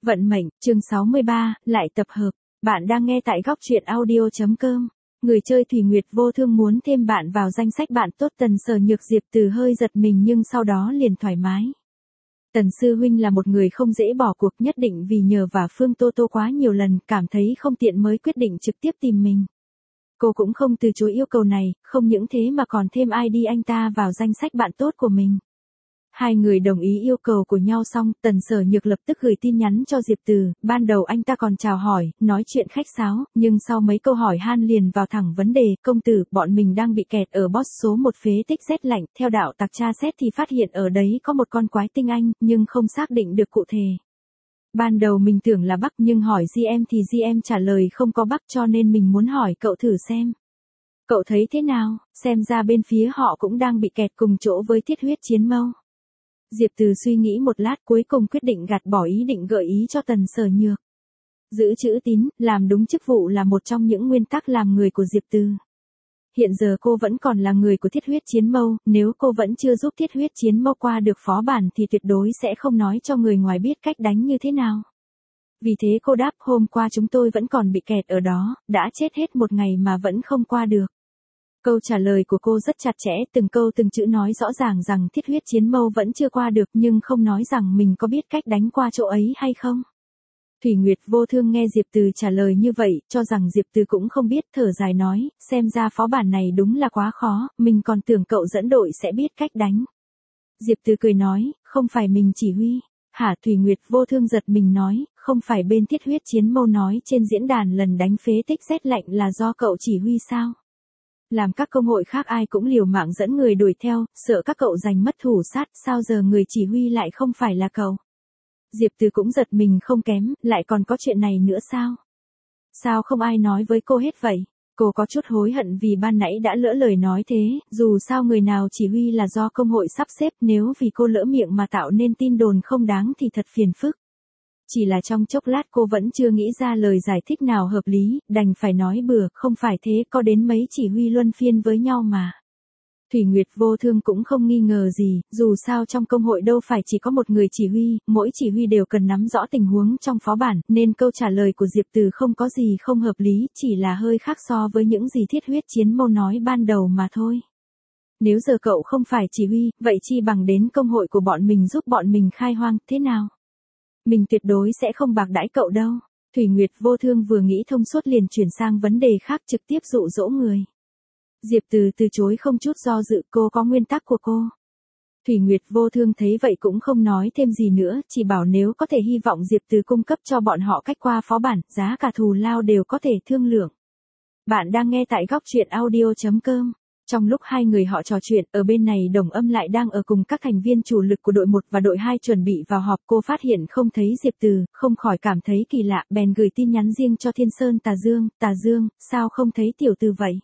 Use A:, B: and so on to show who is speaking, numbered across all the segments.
A: Vận mệnh, chương 63, lại tập hợp. Bạn đang nghe tại góc truyện audio.com. Người chơi Thủy Nguyệt Vô Thương muốn thêm bạn vào danh sách bạn tốt. Tần Sở Nhược Diệp Từ hơi giật mình nhưng sau đó liền thoải mái. Tần sư huynh là một người không dễ bỏ cuộc, nhất định vì nhờ và Phương Tô Tô quá nhiều lần, cảm thấy không tiện mới quyết định trực tiếp tìm mình. Cô cũng không từ chối yêu cầu này, không những thế mà còn thêm ID anh ta vào danh sách bạn tốt của mình. Hai người đồng ý yêu cầu của nhau xong, Tần Sở Nhược lập tức gửi tin nhắn cho Diệp Từ. Ban đầu anh ta còn chào hỏi, nói chuyện khách sáo, nhưng sau mấy câu hỏi han liền vào thẳng vấn đề. Công tử, bọn mình đang bị kẹt ở boss số 1 phế tích rét lạnh, theo đạo tặc tra xét thì phát hiện ở đấy có một con quái tinh anh, nhưng không xác định được cụ thể. Ban đầu mình tưởng là Bắc nhưng hỏi GM thì GM trả lời không có Bắc, cho nên mình muốn hỏi cậu thử xem. Cậu thấy thế nào? Xem ra bên phía họ cũng đang bị kẹt cùng chỗ với Thiết Huyết Chiến Mâu. Diệp Từ suy nghĩ một lát cuối cùng quyết định gạt bỏ ý định gợi ý cho Tần Sở Nhược. Giữ chữ tín, làm đúng chức vụ là một trong những nguyên tắc làm người của Diệp Từ. Hiện giờ cô vẫn còn là người của Thiết Huyết Chiến Mâu, nếu cô vẫn chưa giúp Thiết Huyết Chiến Mâu qua được phó bản thì tuyệt đối sẽ không nói cho người ngoài biết cách đánh như thế nào. Vì thế cô đáp, hôm qua chúng tôi vẫn còn bị kẹt ở đó, đã chết hết một ngày mà vẫn không qua được. Câu trả lời của cô rất chặt chẽ, từng câu từng chữ nói rõ ràng rằng Thiết Huyết Chiến Mâu vẫn chưa qua được, nhưng không nói rằng mình có biết cách đánh qua chỗ ấy hay không. Thủy Nguyệt Vô Thương nghe Diệp Từ trả lời như vậy, cho rằng Diệp Từ cũng không biết, thở dài nói, xem ra phó bản này đúng là quá khó, mình còn tưởng cậu dẫn đội sẽ biết cách đánh. Diệp Từ cười nói, không phải mình chỉ huy. Hả? Thủy Nguyệt Vô Thương giật mình nói, không phải bên Thiết Huyết Chiến Mâu nói trên diễn đàn lần đánh phế tích rét lạnh là do cậu chỉ huy sao? Làm các công hội khác ai cũng liều mạng dẫn người đuổi theo, sợ các cậu giành mất thủ sát, sao giờ người chỉ huy lại không phải là cậu? Diệp Từ cũng giật mình không kém, lại còn có chuyện này nữa sao? Sao không ai nói với cô hết vậy? Cô có chút hối hận vì ban nãy đã lỡ lời nói thế, dù sao người nào chỉ huy là do công hội sắp xếp, nếu vì cô lỡ miệng mà tạo nên tin đồn không đáng thì thật phiền phức. Chỉ là trong chốc lát cô vẫn chưa nghĩ ra lời giải thích nào hợp lý, đành phải nói bừa, không phải thế, có đến mấy chỉ huy luân phiên với nhau mà. Thủy Nguyệt Vô Thương cũng không nghi ngờ gì, dù sao trong công hội đâu phải chỉ có một người chỉ huy, mỗi chỉ huy đều cần nắm rõ tình huống trong phó bản, nên câu trả lời của Diệp Từ không có gì không hợp lý, chỉ là hơi khác so với những gì Thiết Huyết Chiến Mâu nói ban đầu mà thôi. Nếu giờ cậu không phải chỉ huy, vậy chi bằng đến công hội của bọn mình giúp bọn mình khai hoang, thế nào? Mình tuyệt đối sẽ không bạc đãi cậu đâu. Thủy Nguyệt Vô Thương vừa nghĩ thông suốt liền chuyển sang vấn đề khác, trực tiếp dụ dỗ người. Diệp Từ từ chối không chút do dự, cô có nguyên tắc của cô. Thủy Nguyệt Vô Thương thấy vậy cũng không nói thêm gì nữa, chỉ bảo nếu có thể hy vọng Diệp Từ cung cấp cho bọn họ cách qua phó bản, giá cả thù lao đều có thể thương lượng. Bạn đang nghe tại góc truyện audio.com. Trong lúc hai người họ trò chuyện, ở bên này Đồng Âm lại đang ở cùng các thành viên chủ lực của đội 1 và đội 2 chuẩn bị vào họp. Cô phát hiện không thấy Diệp Từ, không khỏi cảm thấy kỳ lạ, bèn gửi tin nhắn riêng cho Thiên Sơn Tà Dương, sao không thấy tiểu Từ vậy?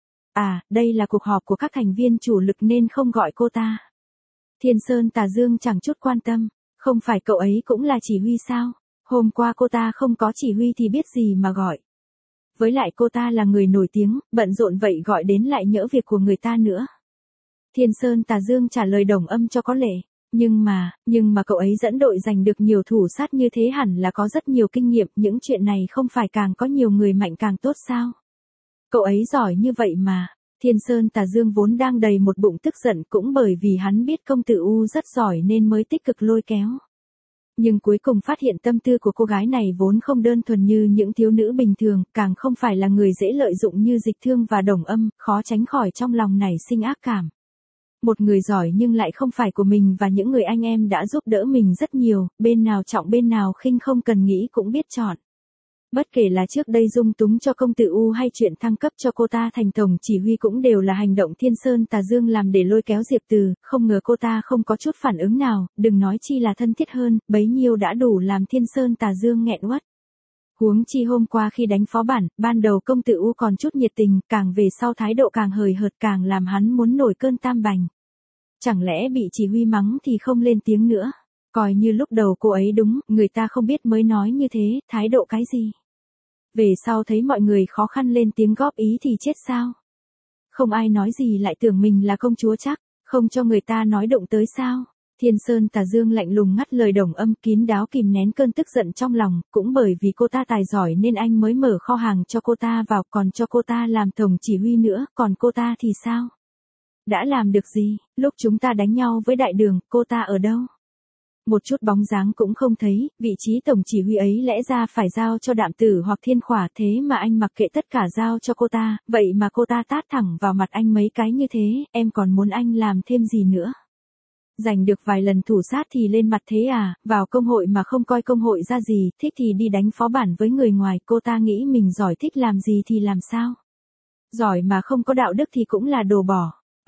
A: À, đây là cuộc họp của các thành viên chủ lực nên không gọi cô ta. Thiên Sơn Tà Dương chẳng chút quan tâm, không phải cậu ấy cũng là chỉ huy sao? Hôm qua cô ta không có chỉ huy thì biết gì mà gọi. Với lại cô ta là người nổi tiếng, bận rộn vậy gọi đến lại nhỡ việc của người ta nữa. Thiên Sơn Tà Dương trả lời Đồng Âm cho có lệ. Nhưng mà cậu ấy dẫn đội giành được nhiều thủ sát như thế hẳn là có rất nhiều kinh nghiệm, những chuyện này không phải càng có nhiều người mạnh càng tốt sao? Cậu ấy giỏi như vậy mà. Thiên Sơn Tà Dương vốn đang đầy một bụng tức giận, cũng bởi vì hắn biết công tử U rất giỏi nên mới tích cực lôi kéo. Nhưng cuối cùng phát hiện tâm tư của cô gái này vốn không đơn thuần như những thiếu nữ bình thường, càng không phải là người dễ lợi dụng như Dịch Thương và Đồng Âm, khó tránh khỏi trong lòng nảy sinh ác cảm. Một người giỏi nhưng lại không phải của mình và những người anh em đã giúp đỡ mình rất nhiều, bên nào trọng bên nào khinh không cần nghĩ cũng biết chọn. Bất kể là trước đây dung túng cho công tử U hay chuyện thăng cấp cho cô ta thành tổng chỉ huy cũng đều là hành động Thiên Sơn Tà Dương làm để lôi kéo Diệp Từ, không ngờ cô ta không có chút phản ứng nào, đừng nói chi là thân thiết hơn, bấy nhiêu đã đủ làm Thiên Sơn Tà Dương nghẹn uất. Huống chi hôm qua khi đánh phó bản, ban đầu công tử U còn chút nhiệt tình, càng về sau thái độ càng hời hợt càng làm hắn muốn nổi cơn tam bành. Chẳng lẽ bị chỉ huy mắng thì không lên tiếng nữa? Coi như lúc đầu cô ấy đúng, người ta không biết mới nói như thế, thái độ cái gì? Về sau thấy mọi người khó khăn lên tiếng góp ý thì chết sao? Không ai nói gì lại tưởng mình là công chúa chắc, không cho người ta nói động tới sao? Thiên Sơn Tà Dương lạnh lùng ngắt lời Đồng Âm, kín đáo kìm nén cơn tức giận trong lòng, cũng bởi vì cô ta tài giỏi nên anh mới mở kho hàng cho cô ta vào, còn cho cô ta làm tổng chỉ huy nữa, còn cô ta thì sao? Đã làm được gì? Lúc chúng ta đánh nhau với Đại Đường, cô ta ở đâu? Một chút bóng dáng cũng không thấy, vị trí tổng chỉ huy ấy lẽ ra phải giao cho Đạm Tử hoặc Thiên Khỏa, thế mà anh mặc kệ tất cả giao cho cô ta, vậy mà cô ta tát thẳng vào mặt anh mấy cái như thế, em còn muốn anh làm thêm gì nữa? Giành được vài lần thủ sát thì lên mặt thế à, vào công hội mà không coi công hội ra gì, thích thì đi đánh phó bản với người ngoài, cô ta nghĩ mình giỏi, thích làm gì thì làm sao? Giỏi mà không có đạo đức thì cũng là đồ bỏ.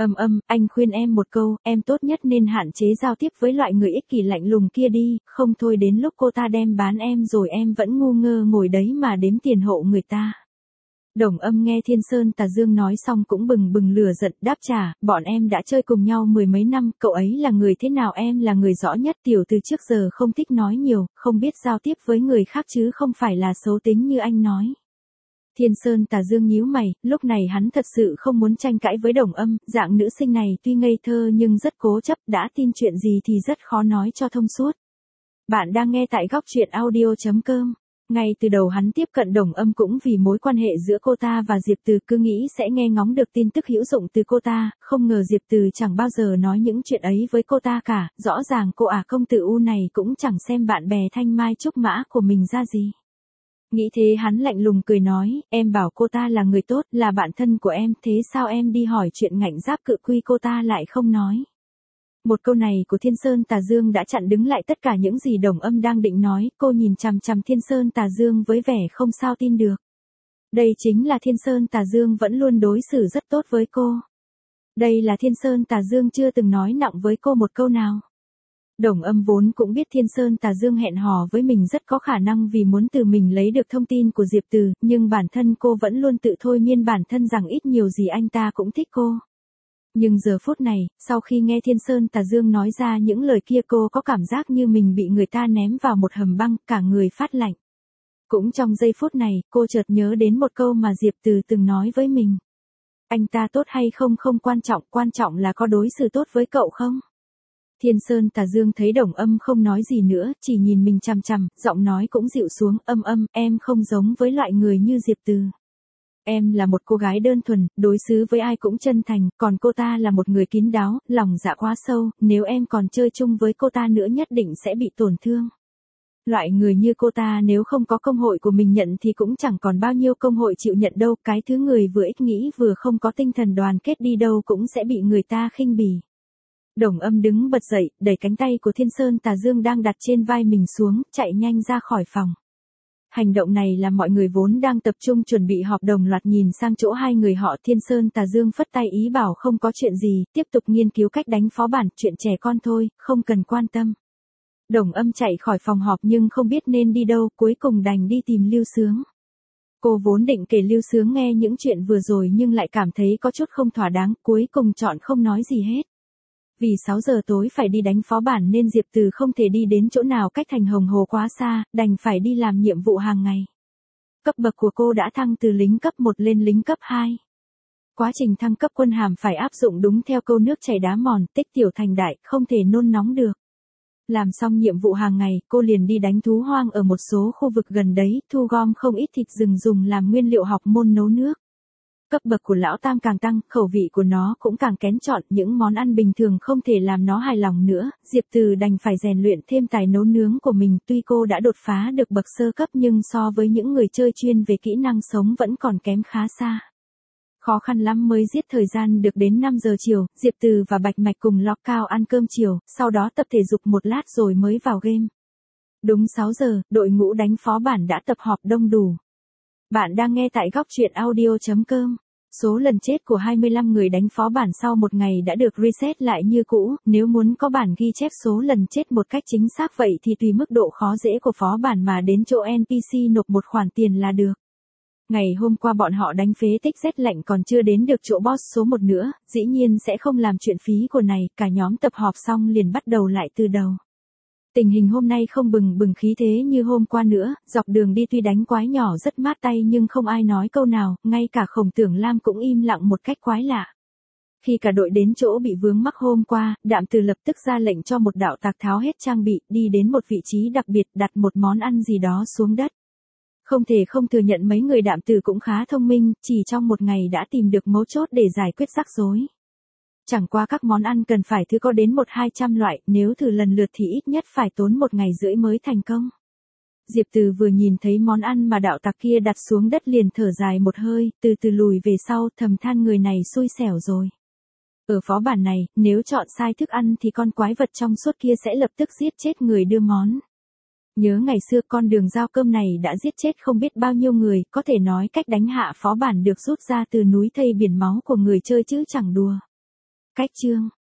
A: Anh khuyên em một câu, em tốt nhất nên hạn chế giao tiếp với loại người ích kỷ lạnh lùng kia đi, không thôi đến lúc cô ta đem bán em rồi em vẫn ngu ngơ ngồi đấy mà đếm tiền hộ người ta. Đồng Âm nghe Thiên Sơn Tà Dương nói xong cũng bừng bừng lửa giận, đáp trả, bọn em đã chơi cùng nhau mười mấy năm, cậu ấy là người thế nào em là người rõ nhất, tiểu từ trước giờ không thích nói nhiều, không biết giao tiếp với người khác chứ không phải là xấu tính như anh nói. Thiên Sơn Tà Dương nhíu mày, lúc này hắn thật sự không muốn tranh cãi với Đồng Âm, dạng nữ sinh này tuy ngây thơ nhưng rất cố chấp, đã tin chuyện gì thì rất khó nói cho thông suốt. Bạn đang nghe tại góc truyện audio.com. Ngay từ đầu hắn tiếp cận Đồng Âm cũng vì mối quan hệ giữa cô ta và Diệp Từ, cứ nghĩ sẽ nghe ngóng được tin tức hữu dụng từ cô ta, không ngờ Diệp Từ chẳng bao giờ nói những chuyện ấy với cô ta cả, rõ ràng cô công tử U này cũng chẳng xem bạn bè thanh mai trúc mã của mình ra gì. Nghĩ thế hắn lạnh lùng cười nói, em bảo cô ta là người tốt, là bạn thân của em, thế sao em đi hỏi chuyện ngạnh giáp cự quy cô ta lại không nói? Một câu này của Thiên Sơn Tà Dương đã chặn đứng lại tất cả những gì Đồng Âm đang định nói, cô nhìn chằm chằm Thiên Sơn Tà Dương với vẻ không sao tin được. Đây chính là Thiên Sơn Tà Dương vẫn luôn đối xử rất tốt với cô. Đây là Thiên Sơn Tà Dương chưa từng nói nặng với cô một câu nào. Đồng Âm vốn cũng biết Thiên Sơn Tà Dương hẹn hò với mình rất có khả năng vì muốn từ mình lấy được thông tin của Diệp Từ, nhưng bản thân cô vẫn luôn tự thôi miên bản thân rằng ít nhiều gì anh ta cũng thích cô. Nhưng giờ phút này, sau khi nghe Thiên Sơn Tà Dương nói ra những lời kia cô có cảm giác như mình bị người ta ném vào một hầm băng, cả người phát lạnh. Cũng trong giây phút này, cô chợt nhớ đến một câu mà Diệp Từ từng nói với mình. Anh ta tốt hay không không quan trọng là có đối xử tốt với cậu không? Thiên Sơn Tà Dương thấy Đồng Âm không nói gì nữa, chỉ nhìn mình chằm chằm, giọng nói cũng dịu xuống, em không giống với loại người như Diệp Từ. Em là một cô gái đơn thuần, đối xử với ai cũng chân thành, còn cô ta là một người kín đáo, lòng dạ quá sâu, nếu em còn chơi chung với cô ta nữa nhất định sẽ bị tổn thương. Loại người như cô ta nếu không có công hội của mình nhận thì cũng chẳng còn bao nhiêu công hội chịu nhận đâu, cái thứ người vừa ích nghĩ vừa không có tinh thần đoàn kết đi đâu cũng sẽ bị người ta khinh bỉ. Đồng Âm đứng bật dậy, đẩy cánh tay của Thiên Sơn Tà Dương đang đặt trên vai mình xuống, chạy nhanh ra khỏi phòng. Hành động này làm mọi người vốn đang tập trung chuẩn bị họp đồng loạt nhìn sang chỗ hai người họ. Thiên Sơn Tà Dương phất tay ý bảo không có chuyện gì, tiếp tục nghiên cứu cách đánh phó bản, chuyện trẻ con thôi, không cần quan tâm. Đồng Âm chạy khỏi phòng họp nhưng không biết nên đi đâu, cuối cùng đành đi tìm Lưu Sướng. Cô vốn định kể Lưu Sướng nghe những chuyện vừa rồi nhưng lại cảm thấy có chút không thỏa đáng, cuối cùng chọn không nói gì hết. Vì 6 giờ tối phải đi đánh phó bản nên Diệp Từ không thể đi đến chỗ nào cách thành Hồng Hồ quá xa, đành phải đi làm nhiệm vụ hàng ngày. Cấp bậc của cô đã thăng từ lính cấp 1 lên lính cấp 2. Quá trình thăng cấp quân hàm phải áp dụng đúng theo câu nước chảy đá mòn, tích tiểu thành đại, không thể nôn nóng được. Làm xong nhiệm vụ hàng ngày, cô liền đi đánh thú hoang ở một số khu vực gần đấy, thu gom không ít thịt rừng dùng làm nguyên liệu học môn nấu nước. Cấp bậc của lão tam càng tăng, khẩu vị của nó cũng càng kén chọn, những món ăn bình thường không thể làm nó hài lòng nữa, Diệp Từ đành phải rèn luyện thêm tài nấu nướng của mình, tuy cô đã đột phá được bậc sơ cấp nhưng so với những người chơi chuyên về kỹ năng sống vẫn còn kém khá xa. Khó khăn lắm mới giết thời gian được đến 5 giờ chiều, Diệp Từ và Bạch Mạch cùng Lọc Cao ăn cơm chiều, sau đó tập thể dục một lát rồi mới vào game. Đúng 6 giờ, đội ngũ đánh phó bản đã tập họp đông đủ. Bạn đang nghe tại góc truyện audio.com. Số lần chết của 25 người đánh phó bản sau một ngày đã được reset lại như cũ, nếu muốn có bản ghi chép số lần chết một cách chính xác vậy thì tùy mức độ khó dễ của phó bản mà đến chỗ NPC nộp một khoản tiền là được. Ngày hôm qua bọn họ đánh phế tích rét lạnh còn chưa đến được chỗ boss số 1 nữa, dĩ nhiên sẽ không làm chuyện phí của này, cả nhóm tập họp xong liền bắt đầu lại từ đầu. Tình hình hôm nay không bừng bừng khí thế như hôm qua nữa, dọc đường đi tuy đánh quái nhỏ rất mát tay nhưng không ai nói câu nào, ngay cả Khổng Tưởng Lam cũng im lặng một cách quái lạ. Khi cả đội đến chỗ bị vướng mắc hôm qua, Đạm Từ lập tức ra lệnh cho một đạo tặc tháo hết trang bị, đi đến một vị trí đặc biệt đặt một món ăn gì đó xuống đất. Không thể không thừa nhận mấy người Đạm Từ cũng khá thông minh, chỉ trong một ngày đã tìm được mấu chốt để giải quyết rắc rối. Chẳng qua các món ăn cần phải có đến 100-200 loại, nếu thử lần lượt thì ít nhất phải tốn 1 ngày rưỡi mới thành công. Diệp Từ vừa nhìn thấy món ăn mà đạo tặc kia đặt xuống đất liền thở dài một hơi, từ từ lùi về sau, thầm than người này xui xẻo rồi. Ở phó bản này, nếu chọn sai thức ăn thì con quái vật trong suốt kia sẽ lập tức giết chết người đưa món. Nhớ ngày xưa con đường giao cơm này đã giết chết không biết bao nhiêu người, có thể nói cách đánh hạ phó bản được rút ra từ núi thây biển máu của người chơi chứ chẳng đùa. Cách chương